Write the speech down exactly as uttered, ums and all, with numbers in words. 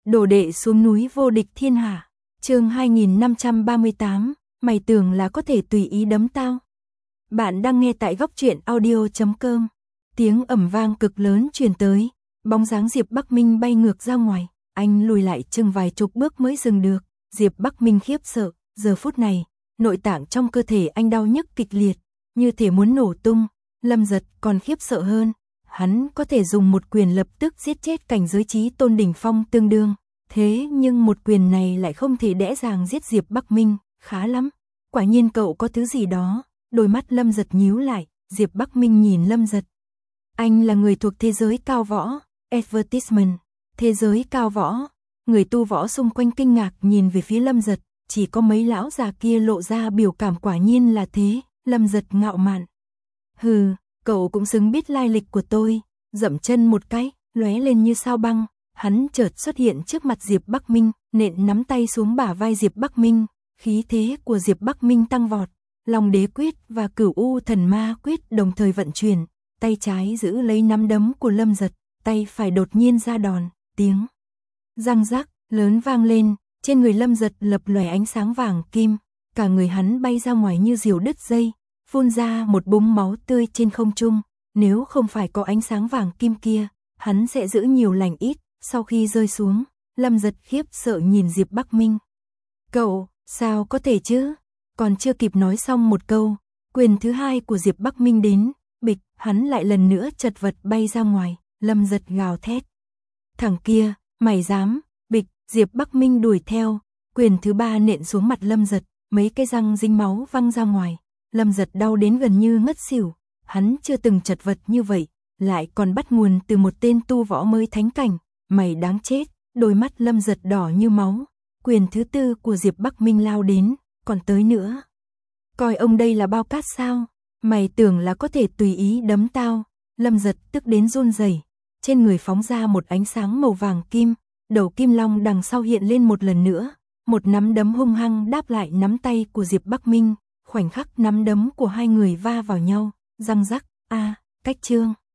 Đồ đệ xuống núi vô địch thiên hạ. Chương hai nghìn năm trăm ba mươi tám, mày tưởng là có thể tùy ý đấm tao? Bạn đang nghe tại góc truyện audio chấm com. Tiếng ầm vang cực lớn truyền tới, bóng dáng Diệp Bắc Minh bay ngược ra ngoài, anh lùi lại chừng vài chục bước mới dừng được. Diệp Bắc Minh khiếp sợ, giờ phút này, nội tạng trong cơ thể anh đau nhức kịch liệt, như thể muốn nổ tung. Lâm Giật còn khiếp sợ hơn, hắn có thể dùng một quyền lập tức giết chết cảnh giới chí tôn đỉnh phong tương đương, thế nhưng một quyền này lại không thể dễ dàng giết Diệp Bắc Minh, khá lắm. Quả nhiên cậu có thứ gì đó. Đôi mắt Lâm Giật nhíu lại, Diệp Bắc Minh nhìn Lâm Giật. Anh là người thuộc thế giới cao võ, advertisement, thế giới cao võ. Người tu võ xung quanh kinh ngạc nhìn về phía Lâm Giật, chỉ có mấy lão già kia lộ ra biểu cảm quả nhiên là thế. Lâm Giật ngạo mạn. Hừ, cậu cũng xứng biết lai lịch của tôi. Dậm chân một cái, lóe lên như sao băng, hắn chợt xuất hiện trước mặt Diệp Bắc Minh, nện nắm tay xuống bả vai Diệp Bắc Minh. Khí thế của Diệp Bắc Minh tăng vọt, Long Đế Quyết và Cửu U Thần Ma Quyết đồng thời vận chuyển, tay trái giữ lấy nắm đấm của Lâm Giật, tay phải đột nhiên ra đòn, tiếng răng rắc lớn vang lên, trên người Lâm Giật lập lòe ánh sáng vàng kim, cả người hắn bay ra ngoài như diều đứt dây, phun ra một búng máu tươi trên không trung. Nếu không phải có ánh sáng vàng kim kia, hắn sẽ giữ nhiều lành ít. Sau khi rơi xuống, Lâm Giật khiếp sợ nhìn Diệp Bắc Minh. Cậu, sao có thể chứ? Còn chưa kịp nói xong một câu, quyền thứ hai của Diệp Bắc Minh đến, bịch, hắn lại lần nữa chật vật bay ra ngoài. Lâm Giật gào thét. Thằng kia, mày dám? Bịch, Diệp Bắc Minh đuổi theo, quyền thứ ba nện xuống mặt Lâm Giật, mấy cái răng dính máu văng ra ngoài. Lâm Giật đau đến gần như ngất xỉu, hắn chưa từng chật vật như vậy, lại còn bắt nguồn từ một tên tu võ mới thánh cảnh. Mày đáng chết. Đôi mắt Lâm Giật đỏ như máu. Quyền thứ tư của Diệp Bắc Minh lao đến, còn tới nữa. Coi ông đây là bao cát sao? Mày tưởng là có thể tùy ý đấm tao? Lâm Giật tức đến run rẩy, trên người phóng ra một ánh sáng màu vàng kim, đầu kim long đằng sau hiện lên một lần nữa, một nắm đấm hung hăng đáp lại nắm tay của Diệp Bắc Minh, khoảnh khắc nắm đấm của hai người va vào nhau, răng rắc, a, cách chương.